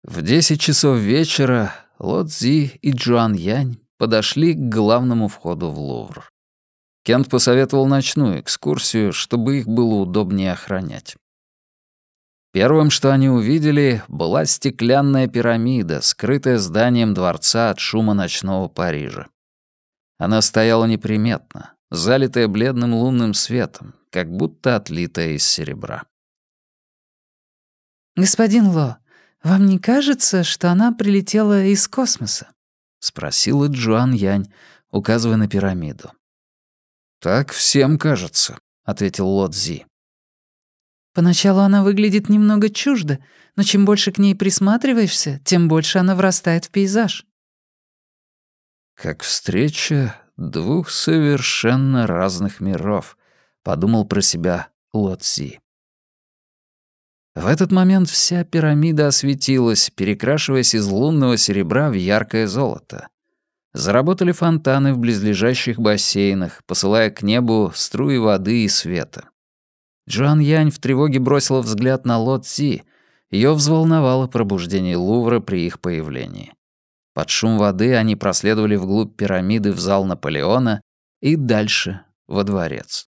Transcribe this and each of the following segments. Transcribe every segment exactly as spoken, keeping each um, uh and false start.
В десять часов вечера Ло Цзи и Джуан Янь подошли к главному входу в Лувр. Кент посоветовал ночную экскурсию, чтобы их было удобнее охранять. Первым, что они увидели, была стеклянная пирамида, скрытая зданием дворца от шума ночного Парижа. Она стояла неприметно, залитая бледным лунным светом, как будто отлитая из серебра. «Господин Ло, вам не кажется, что она прилетела из космоса?» — спросила Джуан Янь, указывая на пирамиду. «Так всем кажется», — ответил Ло Цзи. «Поначалу она выглядит немного чуждо, но чем больше к ней присматриваешься, тем больше она врастает в пейзаж». «Как встреча двух совершенно разных миров», — подумал про себя Ло Цзи. В этот момент вся пирамида осветилась, перекрашиваясь из лунного серебра в яркое золото. Заработали фонтаны в близлежащих бассейнах, посылая к небу струи воды и света. Джуан Янь в тревоге бросила взгляд на Ло Цзи. Её взволновало пробуждение Лувра при их появлении. Под шум воды они проследовали вглубь пирамиды в зал Наполеона и дальше во дворец.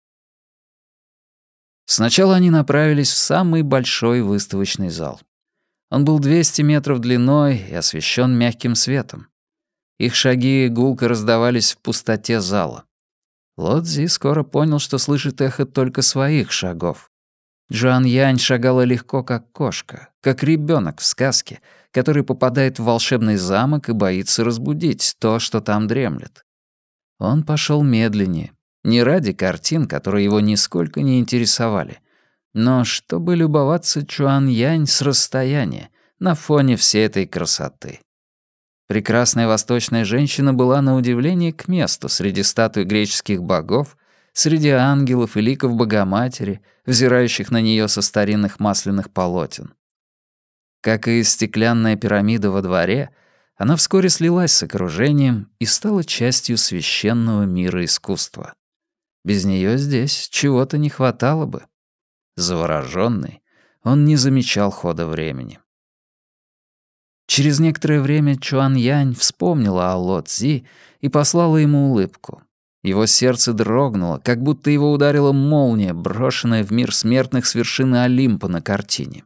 Сначала они направились в самый большой выставочный зал. Он был двести метров длиной и освещен мягким светом. Их шаги гулко раздавались в пустоте зала. Ло Цзи скоро понял, что слышит эхо только своих шагов. Джуан Янь шагала легко, как кошка, как ребенок в сказке, который попадает в волшебный замок и боится разбудить то, что там дремлет. Он пошел медленнее, не ради картин, которые его нисколько не интересовали, но чтобы любоваться Джуан Янь с расстояния на фоне всей этой красоты. Прекрасная восточная женщина была на удивление к месту среди статуй греческих богов, среди ангелов и ликов Богоматери, взирающих на нее со старинных масляных полотен. Как и стеклянная пирамида во дворе, она вскоре слилась с окружением и стала частью священного мира искусства. Без нее здесь чего-то не хватало бы. Заворожённый, он не замечал хода времени. Через некоторое время Джуан Янь вспомнила о Ло Цзи и послала ему улыбку. Его сердце дрогнуло, как будто его ударила молния, брошенная в мир смертных с вершины Олимпа на картине.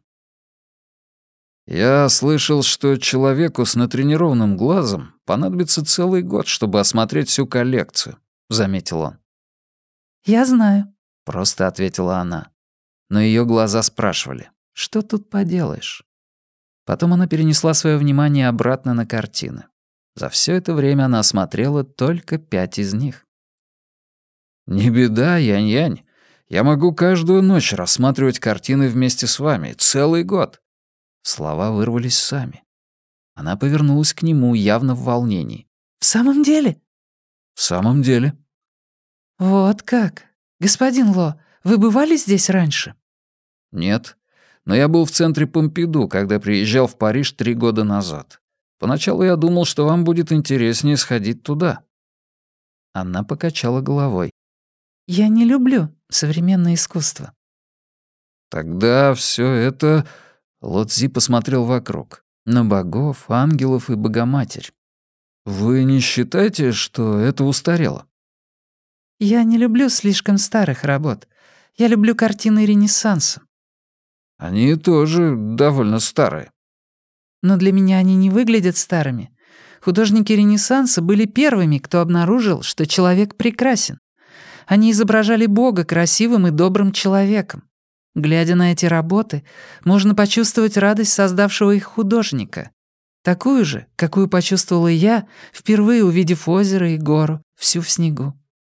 «Я слышал, что человеку с натренированным глазом понадобится целый год, чтобы осмотреть всю коллекцию», — заметил он. «Я знаю», — просто ответила она. Но ее глаза спрашивали, что тут поделаешь? Потом она перенесла свое внимание обратно на картины. За все это время она осмотрела только пять из них. «Не беда, Янь-Янь. Я могу каждую ночь рассматривать картины вместе с вами. Целый год». Слова вырвались сами. Она повернулась к нему, явно в волнении. «В самом деле?» «В самом деле». «Вот как. Господин Ло, вы бывали здесь раньше?» «Нет. Но я был в центре Помпиду, когда приезжал в Париж три года назад. Поначалу я думал, что вам будет интереснее сходить туда». Она покачала головой. «Я не люблю современное искусство». «Тогда все это...» Ло Цзи посмотрел вокруг. На богов, ангелов и Богоматерь. «Вы не считаете, что это устарело?» «Я не люблю слишком старых работ. Я люблю картины Ренессанса». «Они тоже довольно старые». «Но для меня они не выглядят старыми. Художники Ренессанса были первыми, кто обнаружил, что человек прекрасен. Они изображали Бога красивым и добрым человеком. Глядя на эти работы, можно почувствовать радость создавшего их художника. Такую же, какую почувствовала я, впервые увидев озеро и гору, всю в снегу».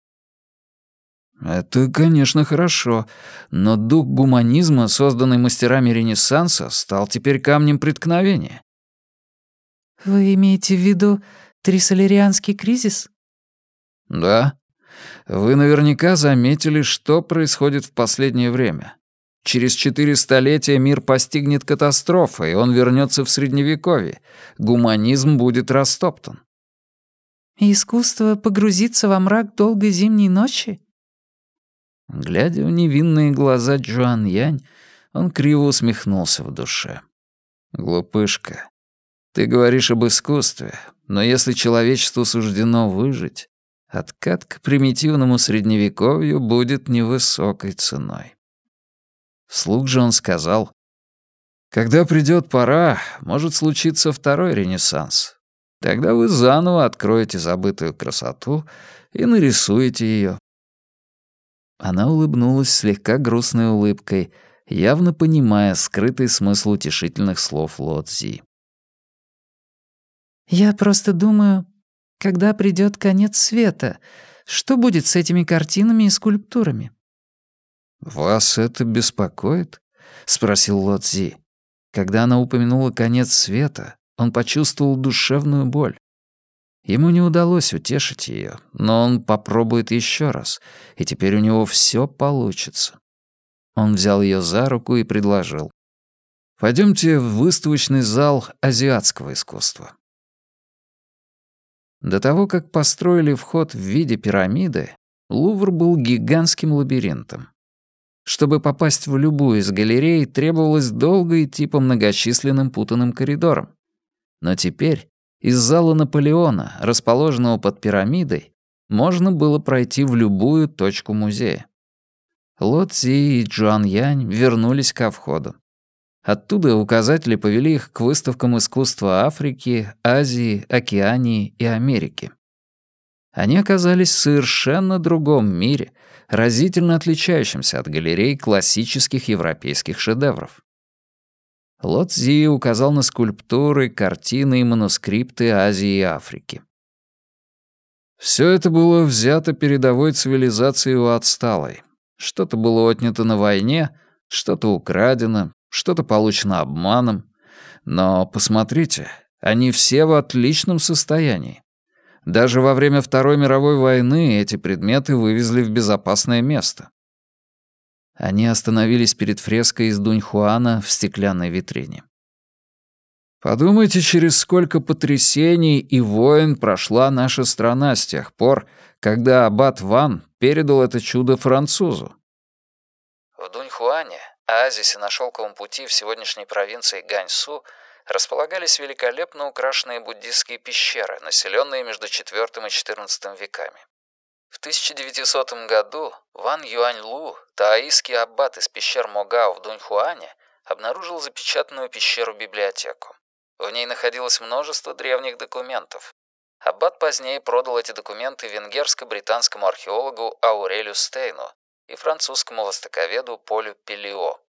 «Это, конечно, хорошо, но дух гуманизма, созданный мастерами Ренессанса, стал теперь камнем преткновения». «Вы имеете в виду трисолерианский кризис?» «Да. Вы наверняка заметили, что происходит в последнее время. Через четыре столетия мир постигнет катастрофа, и он вернется в Средневековье. Гуманизм будет растоптан». «И искусство погрузится во мрак долгой зимней ночи?» Глядя в невинные глаза Джуан Янь, он криво усмехнулся в душе. «Глупышка, Ты говоришь об искусстве, но если человечеству суждено выжить, откат к примитивному средневековью будет невысокой ценой. Вслух же он сказал: «Когда придет пора, может случиться второй Ренессанс. Тогда вы заново откроете забытую красоту и нарисуете ее». Она улыбнулась слегка грустной улыбкой, явно понимая скрытый смысл утешительных слов Ло Цзи. «Я просто думаю, когда придёт конец света, что будет с этими картинами и скульптурами?» «Вас это беспокоит?» — спросил Ло Цзи. Когда она упомянула конец света, он почувствовал душевную боль. Ему не удалось утешить ее, но он попробует еще раз, и теперь у него все получится. Он взял ее за руку и предложил: «Пойдемте в выставочный зал азиатского искусства». До того, как построили вход в виде пирамиды, Лувр был гигантским лабиринтом. Чтобы попасть в любую из галерей, требовалось долго идти по многочисленным путанным коридорам. Но теперь из зала Наполеона, расположенного под пирамидой, можно было пройти в любую точку музея. Ло Цзи и Джуан Янь вернулись ко входу. Оттуда указатели повели их к выставкам искусства Африки, Азии, Океании и Америки. Они оказались в совершенно другом мире, разительно отличающемся от галерей классических европейских шедевров. Ло Цзи указал на скульптуры, картины и манускрипты Азии и Африки. Все это было взято передовой цивилизацией у отсталой. Что-то было отнято на войне, что-то украдено, что-то получено обманом. Но посмотрите, они все в отличном состоянии. Даже во время Второй мировой войны эти предметы вывезли в безопасное место. Они остановились перед фреской из Дуньхуана в стеклянной витрине. Подумайте, через сколько потрясений и войн прошла наша страна с тех пор, когда аббат Ван передал это чудо французу. В Дуньхуане, оазисе на шелковом пути в сегодняшней провинции Ганьсу, располагались великолепно украшенные буддистские пещеры, населенные между четвёртым и четырнадцатым веками. В тысяча девятисотом году Ван Юаньлу, таоистский аббат из пещер Могао в Дуньхуане, обнаружил запечатанную пещеру-библиотеку. В ней находилось множество древних документов. Аббат позднее продал эти документы венгерско-британскому археологу Аурелию Стейну и французскому востоковеду Полю Пелио.